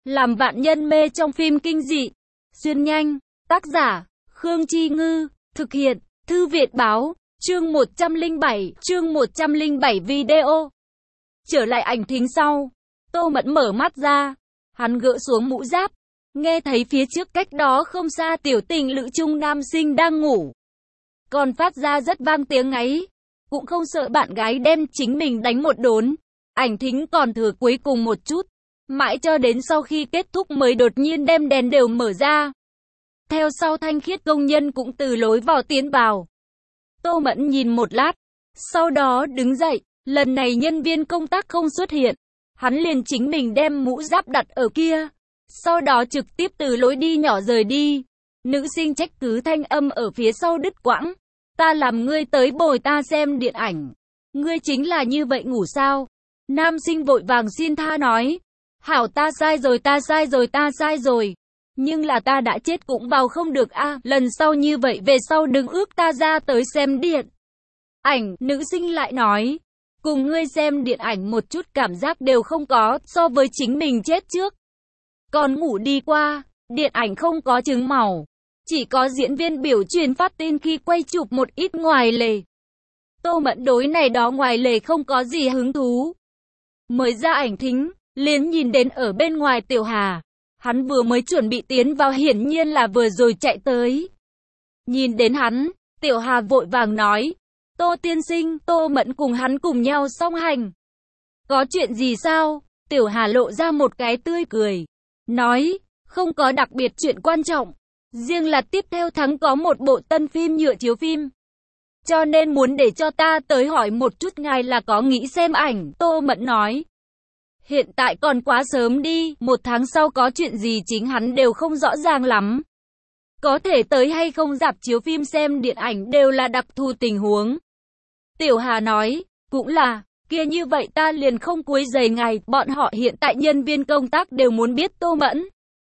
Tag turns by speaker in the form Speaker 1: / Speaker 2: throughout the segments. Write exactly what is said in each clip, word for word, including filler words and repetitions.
Speaker 1: Làm vạn nhân mê trong phim kinh dị. Xuyên nhanh. Tác giả, Khương Chi Ngư. Thực hiện, Thư Viện Báo. Chương một trăm lẻ bảy. Chương một trăm lẻ bảy video. Trở lại ảnh thính sau. Tô Mẫn mở mắt ra. Hắn gỡ xuống mũ giáp. Nghe thấy phía trước cách đó không xa tiểu tình lữ chung nam sinh đang ngủ. Còn phát ra rất vang tiếng ngáy. Cũng không sợ bạn gái đem chính mình đánh một đốn. Ảnh thính còn thừa cuối cùng một chút. Mãi cho đến sau khi kết thúc mới đột nhiên đem đèn đều mở ra. Theo sau thanh khiết công nhân cũng từ lối vào tiến vào. Tô Mẫn nhìn một lát. Sau đó đứng dậy. Lần này nhân viên công tác không xuất hiện. Hắn liền chính mình đem mũ giáp đặt ở kia. Sau đó trực tiếp từ lối đi nhỏ rời đi. Nữ sinh trách cứ thanh âm ở phía sau đứt quãng. Ta làm ngươi tới bồi ta xem điện ảnh. Ngươi chính là như vậy ngủ sao? Nam sinh vội vàng xin tha nói. Hảo, ta sai rồi, ta sai rồi, ta sai rồi. Nhưng là ta đã chết cũng vào không được a. À, lần sau như vậy về sau đừng ước ta ra tới xem điện ảnh. Nữ sinh lại nói. Cùng ngươi xem điện ảnh một chút cảm giác đều không có, so với chính mình chết trước. Còn ngủ đi qua, điện ảnh không có trứng màu. Chỉ có diễn viên biểu truyền phát tin khi quay chụp một ít ngoài lề. Tô Mẫn đối này đó ngoài lề không có gì hứng thú. Mới ra ảnh thính, liền nhìn đến ở bên ngoài Tiểu Hà. Hắn vừa mới chuẩn bị tiến vào, hiển nhiên là vừa rồi chạy tới. Nhìn đến hắn, Tiểu Hà vội vàng nói. Tô tiên sinh, Tô Mẫn cùng hắn cùng nhau song hành. Có chuyện gì sao? Tiểu Hà lộ ra một cái tươi cười. Nói, không có đặc biệt chuyện quan trọng. Riêng là tiếp theo tháng có một bộ tân phim nhựa chiếu phim. Cho nên muốn để cho ta tới hỏi một chút ngài là có nghĩ xem ảnh. Tô Mẫn nói. Hiện tại còn quá sớm đi, một tháng sau có chuyện gì chính hắn đều không rõ ràng lắm. Có thể tới hay không rạp chiếu phim xem điện ảnh đều là đặc thù tình huống. Tiểu Hà nói, cũng là, kia như vậy ta liền không quấy rầy ngài, bọn họ hiện tại nhân viên công tác đều muốn biết Tô Mẫn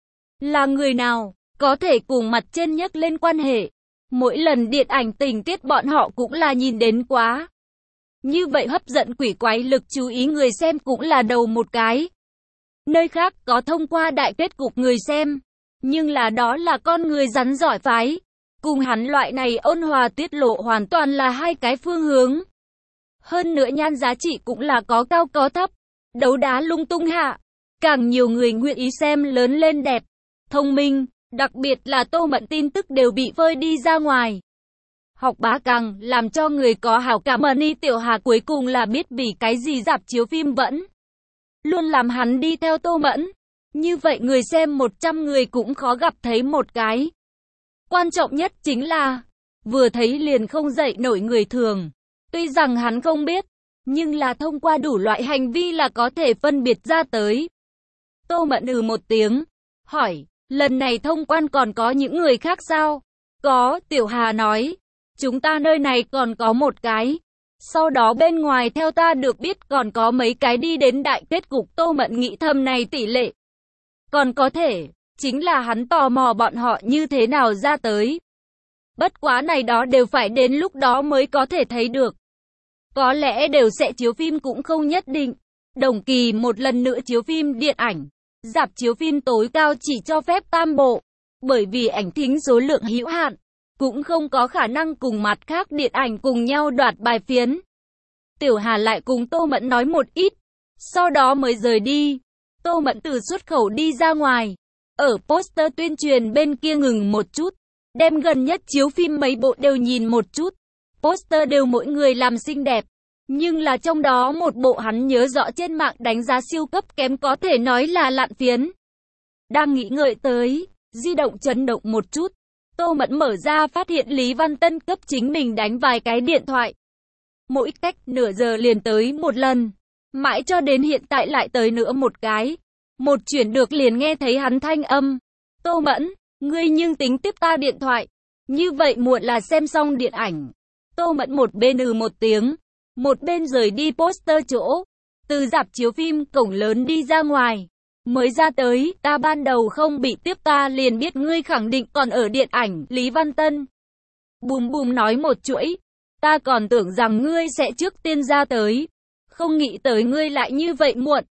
Speaker 1: là người nào, có thể cùng mặt trên nhắc lên quan hệ. Mỗi lần điện ảnh tình tiết bọn họ cũng là nhìn đến quá. Như vậy hấp dẫn quỷ quái lực chú ý người xem cũng là đầu một cái. Nơi khác có thông qua đại kết cục người xem. Nhưng là đó là con người rắn giỏi phái. Cùng hắn loại này ôn hòa tiết lộ hoàn toàn là hai cái phương hướng. Hơn nữa nhan giá trị cũng là có cao có thấp. Đấu đá lung tung hạ. Càng nhiều người nguyện ý xem lớn lên đẹp, thông minh. Đặc biệt là Tô Mẫn tin tức đều bị phơi đi ra ngoài. Học bá càng làm cho người có hảo cảm. Mani Tiểu Hà cuối cùng là biết vì cái gì rạp chiếu phim vẫn luôn làm hắn đi theo Tô Mẫn. Như vậy người xem một trăm người cũng khó gặp thấy một cái. Quan trọng nhất chính là, vừa thấy liền không dậy nổi người thường. Tuy rằng hắn không biết, nhưng là thông qua đủ loại hành vi là có thể phân biệt ra tới. Tô Mẫn ừ một tiếng, hỏi, lần này thông quan còn có những người khác sao? Có, Tiểu Hà nói, chúng ta nơi này còn có một cái. Sau đó bên ngoài theo ta được biết còn có mấy cái đi đến đại kết cục. Tô Mẫn nghĩ thầm này tỷ lệ còn có thể, chính là hắn tò mò bọn họ như thế nào ra tới. Bất quá này đó đều phải đến lúc đó mới có thể thấy được. Có lẽ đều sẽ chiếu phim cũng không nhất định. Đồng kỳ một lần nữa chiếu phim điện ảnh. Rạp chiếu phim tối cao chỉ cho phép tam bộ. Bởi vì ảnh thính số lượng hữu hạn. Cũng không có khả năng cùng mặt khác điện ảnh cùng nhau đoạt bài phiến. Tiểu Hà lại cùng Tô Mẫn nói một ít. Sau đó mới rời đi. Tô Mẫn từ xuất khẩu đi ra ngoài. Ở poster tuyên truyền bên kia ngừng một chút. Đem gần nhất chiếu phim mấy bộ đều nhìn một chút. Poster đều mỗi người làm xinh đẹp. Nhưng là trong đó một bộ hắn nhớ rõ trên mạng đánh giá siêu cấp kém, có thể nói là lạn phiến. Đang nghĩ ngợi tới, di động chấn động một chút. Tô Mẫn mở ra phát hiện Lý Văn Tân cấp chính mình đánh vài cái điện thoại. Mỗi cách nửa giờ liền tới một lần. Mãi cho đến hiện tại lại tới nữa một cái. Một chuyển được liền nghe thấy hắn thanh âm. Tô Mẫn, ngươi nhưng tính tiếp ta điện thoại. Như vậy muộn là xem xong điện ảnh. Tô Mẫn một bên ừ một tiếng. Một bên rời đi poster chỗ. Từ rạp chiếu phim cổng lớn đi ra ngoài. Mới ra tới, ta ban đầu không bị tiếp ta liền biết ngươi khẳng định còn ở điện ảnh. Lý Văn Tân bùm bùm nói một chuỗi. Ta còn tưởng rằng ngươi sẽ trước tiên ra tới. Không nghĩ tới ngươi lại như vậy muộn.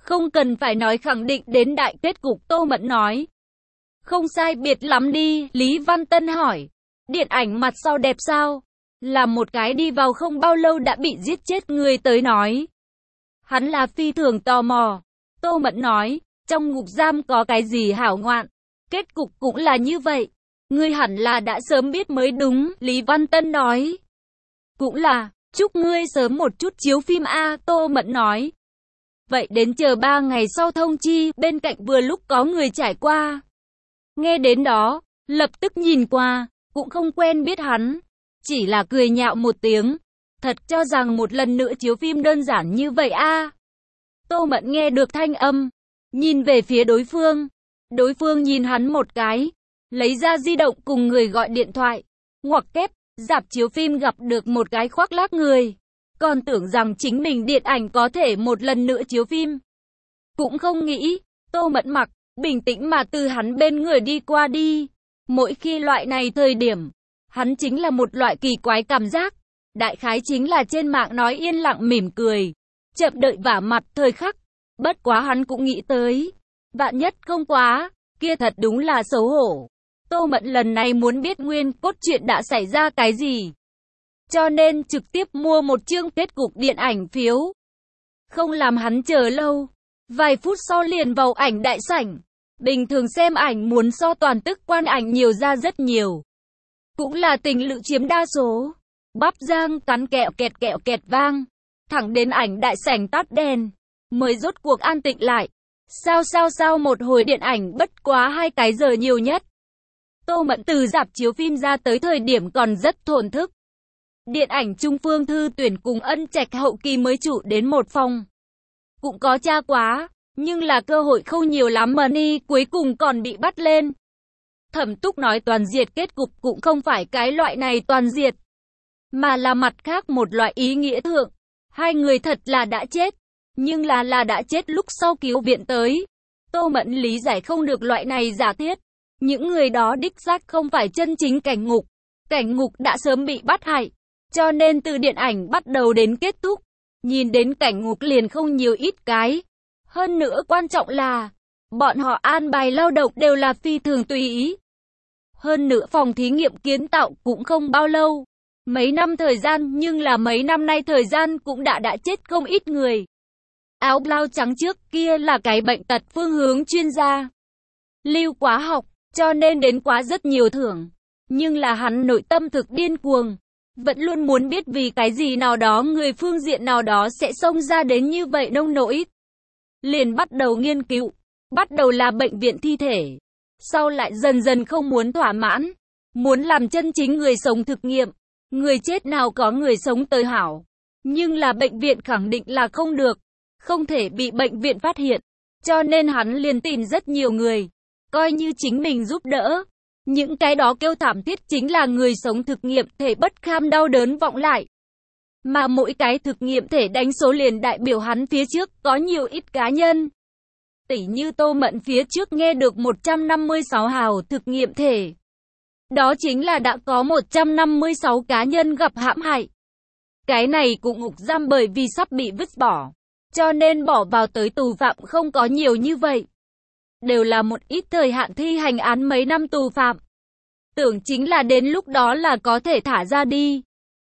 Speaker 1: Không cần phải nói khẳng định đến đại kết cục, Tô Mẫn nói. Không sai biệt lắm đi, Lý Văn Tân hỏi. Điện ảnh mặt sau đẹp sao? Là một cái đi vào không bao lâu đã bị giết chết người tới nói. Hắn là phi thường tò mò. Tô Mẫn nói, trong ngục giam có cái gì hảo ngoạn? Kết cục cũng là như vậy. Ngươi hẳn là đã sớm biết mới đúng, Lý Văn Tân nói. Cũng là, chúc ngươi sớm một chút chiếu phim A, Tô Mẫn nói. Vậy đến chờ ba ngày sau thông chi, bên cạnh vừa lúc có người trải qua. Nghe đến đó, lập tức nhìn qua, cũng không quen biết hắn. Chỉ là cười nhạo một tiếng. Thật cho rằng một lần nữa chiếu phim đơn giản như vậy a? Tô Mẫn nghe được thanh âm, nhìn về phía đối phương. Đối phương nhìn hắn một cái, lấy ra di động cùng người gọi điện thoại. Ngoặc kép, rạp chiếu phim gặp được một cái khoác lác người. Còn tưởng rằng chính mình điện ảnh có thể một lần nữa chiếu phim. Cũng không nghĩ, Tô Mẫn mặc, bình tĩnh mà từ hắn bên người đi qua đi. Mỗi khi loại này thời điểm, hắn chính là một loại kỳ quái cảm giác. Đại khái chính là trên mạng nói yên lặng mỉm cười, chậm đợi vả mặt thời khắc. Bất quá hắn cũng nghĩ tới, vạn nhất không quá, kia thật đúng là xấu hổ. Tô Mẫn lần này muốn biết nguyên cốt truyện đã xảy ra cái gì, cho nên trực tiếp mua một chương kết cục điện ảnh phiếu. Không làm hắn chờ lâu, vài phút sau liền vào ảnh đại sảnh. Bình thường xem ảnh muốn so toàn tức quan ảnh nhiều ra rất nhiều. Cũng là tình lự chiếm đa số. Bắp rang cắn kẹo kẹt kẹo kẹt vang. Thẳng đến ảnh đại sảnh tắt đèn, mới rốt cuộc an tĩnh lại. Sao sao sao một hồi điện ảnh bất quá hai cái giờ nhiều nhất. Tô Mẫn từ rạp chiếu phim ra tới thời điểm còn rất thổn thức. Điện ảnh Trung Phương Thư Tuyển cùng Ân Trạch hậu kỳ mới trụ đến một phòng. Cũng có tra quá, nhưng là cơ hội không nhiều lắm mà ni cuối cùng còn bị bắt lên. Thẩm Túc nói toàn diệt kết cục cũng không phải cái loại này toàn diệt, mà là mặt khác một loại ý nghĩa thượng. Hai người thật là đã chết, nhưng là là đã chết lúc sau cứu viện tới. Tô Mẫn lý giải không được loại này giả thiết. Những người đó đích xác không phải chân chính cảnh ngục. Cảnh ngục đã sớm bị bắt hại. Cho nên từ điện ảnh bắt đầu đến kết thúc, nhìn đến cảnh ngục liền không nhiều ít cái. Hơn nữa quan trọng là, bọn họ an bài lao động đều là phi thường tùy ý. Hơn nữa phòng thí nghiệm kiến tạo cũng không bao lâu. Mấy năm thời gian, nhưng là mấy năm nay thời gian cũng đã đã chết không ít người. Áo blau trắng trước kia là cái bệnh tật phương hướng chuyên gia. Lưu quá học, cho nên đến quá rất nhiều thưởng. Nhưng là hắn nội tâm thực điên cuồng. Vẫn luôn muốn biết vì cái gì nào đó người phương diện nào đó sẽ xông ra đến như vậy nông nỗi. Liền bắt đầu nghiên cứu. Bắt đầu là bệnh viện thi thể. Sau lại dần dần không muốn thỏa mãn. Muốn làm chân chính người sống thực nghiệm. Người chết nào có người sống tới hảo. Nhưng là bệnh viện khẳng định là không được. Không thể bị bệnh viện phát hiện. Cho nên hắn liền tìm rất nhiều người. Coi như chính mình giúp đỡ. Những cái đó kêu thảm thiết chính là người sống thực nghiệm thể bất kham đau đớn vọng lại. Mà mỗi cái thực nghiệm thể đánh số liền đại biểu hắn phía trước có nhiều ít cá nhân. Tỉ như Tô Mẫn phía trước nghe được một trăm năm mươi sáu hào thực nghiệm thể. Đó chính là đã có một trăm năm mươi sáu cá nhân gặp hãm hại. Cái này cũng ngục giam bởi vì sắp bị vứt bỏ. Cho nên bỏ vào tới tù phạm không có nhiều như vậy. Đều là một ít thời hạn thi hành án mấy năm tù phạm. Tưởng chính là đến lúc đó là có thể thả ra đi.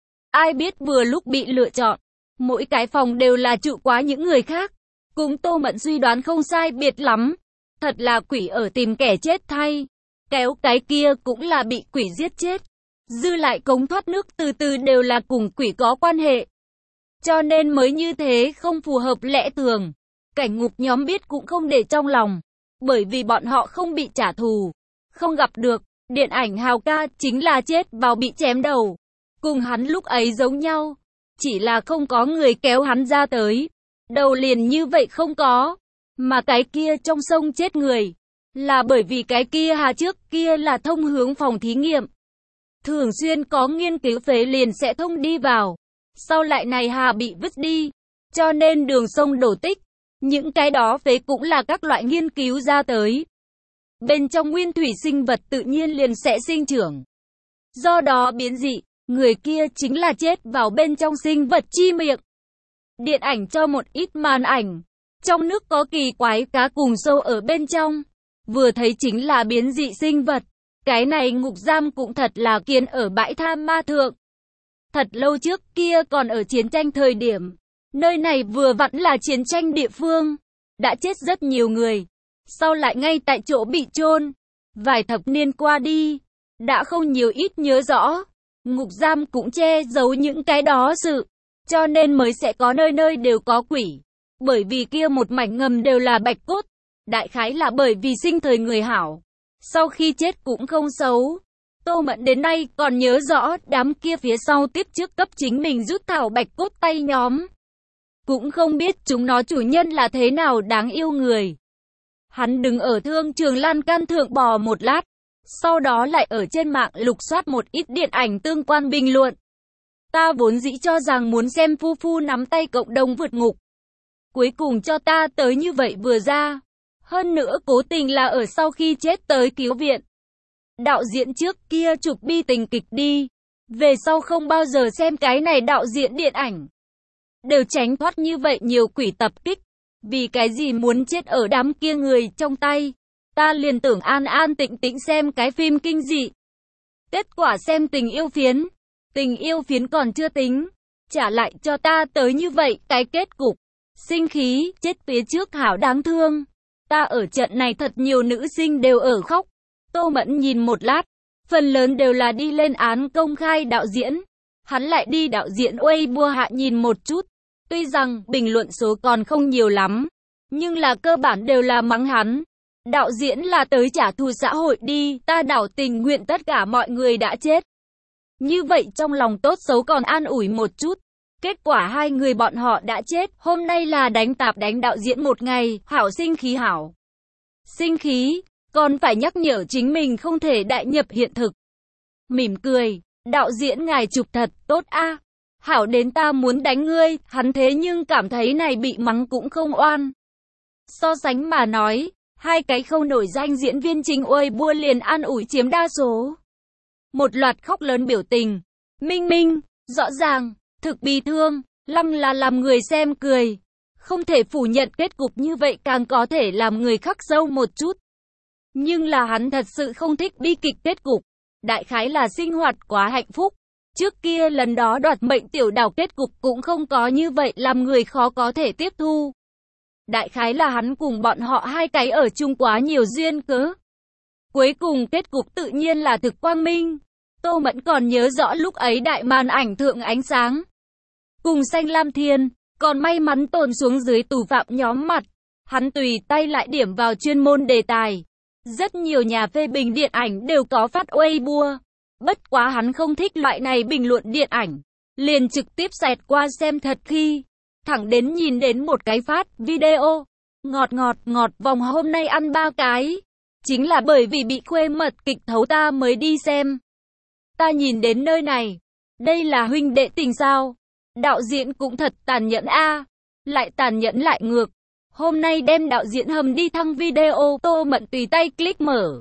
Speaker 1: Ai biết vừa lúc bị lựa chọn. Mỗi cái phòng đều là trụ quá những người khác. Cùng Tô Mẫn suy đoán không sai biệt lắm. Thật là quỷ ở tìm kẻ chết thay. Kéo cái kia cũng là bị quỷ giết chết. Dư lại cống thoát nước từ từ đều là cùng quỷ có quan hệ. Cho nên mới như thế không phù hợp lẽ thường. Cảnh ngục nhóm biết cũng không để trong lòng. Bởi vì bọn họ không bị trả thù. Không gặp được. Điện ảnh Hào ca chính là chết vào bị chém đầu. Cùng hắn lúc ấy giống nhau. Chỉ là không có người kéo hắn ra tới. Đầu liền như vậy không có. Mà cái kia trong sông chết người. Là bởi vì cái kia hà trước kia là thông hướng phòng thí nghiệm. Thường xuyên có nghiên cứu phế liền sẽ thông đi vào. Sau lại này hà bị vứt đi. Cho nên đường sông đổ tích. Những cái đó phế cũng là các loại nghiên cứu ra tới. Bên trong nguyên thủy sinh vật tự nhiên liền sẽ sinh trưởng. Do đó biến dị, người kia chính là chết vào bên trong sinh vật chi miệng. Điện ảnh cho một ít màn ảnh. Trong nước có kỳ quái cá cùng sâu ở bên trong. Vừa thấy chính là biến dị sinh vật. Cái này ngục giam cũng thật là kiến ở bãi tha ma thượng. Thật lâu trước kia còn ở chiến tranh thời điểm. Nơi này vừa vặn là chiến tranh địa phương. Đã chết rất nhiều người. Sau lại ngay tại chỗ bị chôn. Vài thập niên qua đi. Đã không nhiều ít nhớ rõ. Ngục giam cũng che giấu những cái đó sự. Cho nên mới sẽ có nơi nơi đều có quỷ. Bởi vì kia một mảnh ngầm đều là bạch cốt. Đại khái là bởi vì sinh thời người hảo. Sau khi chết cũng không xấu. Tô Mẫn đến nay còn nhớ rõ đám kia phía sau tiếp trước cấp chính mình rút thảo bạch cốt tay nhóm. Cũng không biết chúng nó chủ nhân là thế nào đáng yêu người. Hắn đứng ở thương trường lan can thượng bò một lát. Sau đó lại ở trên mạng lục soát một ít điện ảnh tương quan bình luận. Ta vốn dĩ cho rằng muốn xem Phu Phu nắm tay cộng đồng vượt ngục. Cuối cùng cho ta tới như vậy vừa ra. Hơn nữa cố tình là ở sau khi chết tới cứu viện. Đạo diễn trước kia chụp bi tình kịch đi. Về sau không bao giờ xem cái này đạo diễn điện ảnh. Đều tránh thoát như vậy nhiều quỷ tập kích. Vì cái gì muốn chết ở đám kia người trong tay. Ta liền tưởng an an tịnh tĩnh xem cái phim kinh dị. Kết quả xem tình yêu phiến. Tình yêu phiến còn chưa tính. Trả lại cho ta tới như vậy cái kết cục. Sinh khí, chết phía trước hảo đáng thương. Ta ở trận này thật nhiều nữ sinh đều ở khóc. Tô Mẫn nhìn một lát. Phần lớn đều là đi lên án công khai đạo diễn. Hắn lại đi đạo diễn Weibo hạ nhìn một chút. Tuy rằng bình luận số còn không nhiều lắm. Nhưng là cơ bản đều là mắng hắn. Đạo diễn là tới trả thù xã hội đi. Ta đảo tình nguyện tất cả mọi người đã chết. Như vậy trong lòng tốt xấu còn an ủi một chút. Kết quả hai người bọn họ đã chết. Hôm nay là đánh tạp đánh đạo diễn một ngày. Hảo sinh khí hảo. Sinh khí. Còn phải nhắc nhở chính mình không thể đại nhập hiện thực. Mỉm cười. Đạo diễn ngài chụp thật tốt a. Hảo đến ta muốn đánh ngươi. Hắn thế nhưng cảm thấy này bị mắng cũng không oan. So sánh mà nói. Hai cái không nổi danh diễn viên chính Weibo liền an ủi chiếm đa số. Một loạt khóc lớn biểu tình. Minh minh. Rõ ràng. Thực bi thương. Lăng là làm người xem cười. Không thể phủ nhận kết cục như vậy càng có thể làm người khắc sâu một chút. Nhưng là hắn thật sự không thích bi kịch kết cục. Đại khái là sinh hoạt quá hạnh phúc. Trước kia lần đó đoạt mệnh tiểu đảo kết cục cũng không có như vậy làm người khó có thể tiếp thu. Đại khái là hắn cùng bọn họ hai cái ở chung quá nhiều duyên cớ. Cuối cùng kết cục tự nhiên là thực quang minh. Tô Mẫn còn nhớ rõ lúc ấy đại màn ảnh thượng ánh sáng. Cùng xanh lam thiên, còn may mắn tồn xuống dưới tù phạm nhóm mặt. Hắn tùy tay lại điểm vào chuyên môn đề tài. Rất nhiều nhà phê bình điện ảnh đều có phát Weibo. Bất quá hắn không thích loại này bình luận điện ảnh. Liền trực tiếp xẹt qua xem thật khi. Thẳng đến nhìn đến một cái phát video. Ngọt ngọt ngọt vòng hôm nay ăn ba cái. Chính là bởi vì bị khuê mật kịch thấu ta mới đi xem. Ta nhìn đến nơi này. Đây là huynh đệ tình sao? Đạo diễn cũng thật tàn nhẫn a. Lại tàn nhẫn lại ngược. Hôm nay đem đạo diễn hầm đi thăng video. Tô Mẫn tùy tay click mở.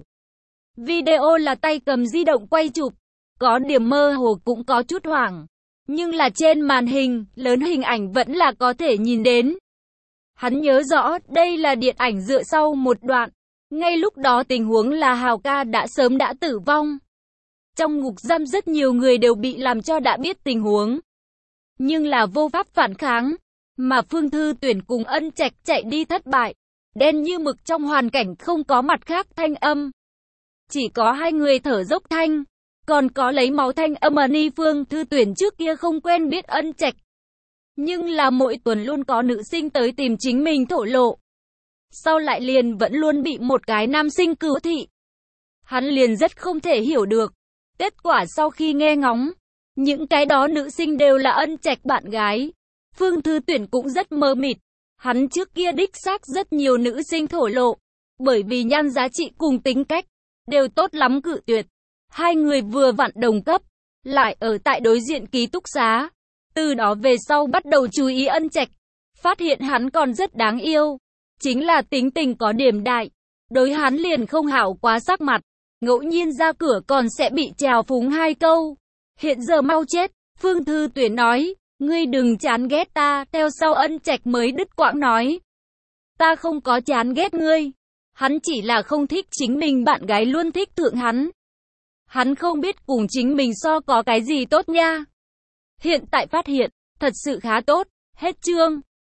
Speaker 1: Video là tay cầm di động quay chụp. Có điểm mơ hồ cũng có chút hoảng. Nhưng là trên màn hình, lớn hình ảnh vẫn là có thể nhìn đến. Hắn nhớ rõ đây là điện ảnh dựa sau một đoạn. Ngay lúc đó tình huống là Hào ca đã sớm đã tử vong. Trong ngục giam rất nhiều người đều bị làm cho đã biết tình huống. Nhưng là vô pháp phản kháng. Mà Phương Thư Tuyển cùng Ân Trạch chạy đi thất bại. Đen như mực trong hoàn cảnh không có mặt khác thanh âm. Chỉ có hai người thở dốc thanh. Còn có lấy máu thanh âm Ni Phương Thư Tuyển trước kia không quen biết Ân Trạch. Nhưng là mỗi tuần luôn có nữ sinh tới tìm chính mình thổ lộ. Sau lại liền vẫn luôn bị một cái nam sinh cứu thị. Hắn liền rất không thể hiểu được. Kết quả sau khi nghe ngóng, những cái đó nữ sinh đều là Ân Trạch bạn gái. Phương Thư Tuyển cũng rất mơ mịt. Hắn trước kia đích xác rất nhiều nữ sinh thổ lộ. Bởi vì nhan giá trị cùng tính cách, đều tốt lắm cự tuyệt. Hai người vừa vặn đồng cấp, lại ở tại đối diện ký túc xá. Từ đó về sau bắt đầu chú ý Ân Trạch. Phát hiện hắn còn rất đáng yêu. Chính là tính tình có điểm đại. Đối hắn liền không hảo quá sắc mặt. Ngẫu nhiên ra cửa còn sẽ bị trèo phúng hai câu. Hiện giờ mau chết, Phương Thư Tuyển nói. Ngươi đừng chán ghét ta, theo sau Ân Trạch mới đứt quãng nói. Ta không có chán ghét ngươi. Hắn chỉ là không thích chính mình bạn gái luôn thích thượng hắn. Hắn không biết cùng chính mình so có cái gì tốt nha. Hiện tại phát hiện, thật sự khá tốt. Hết chương.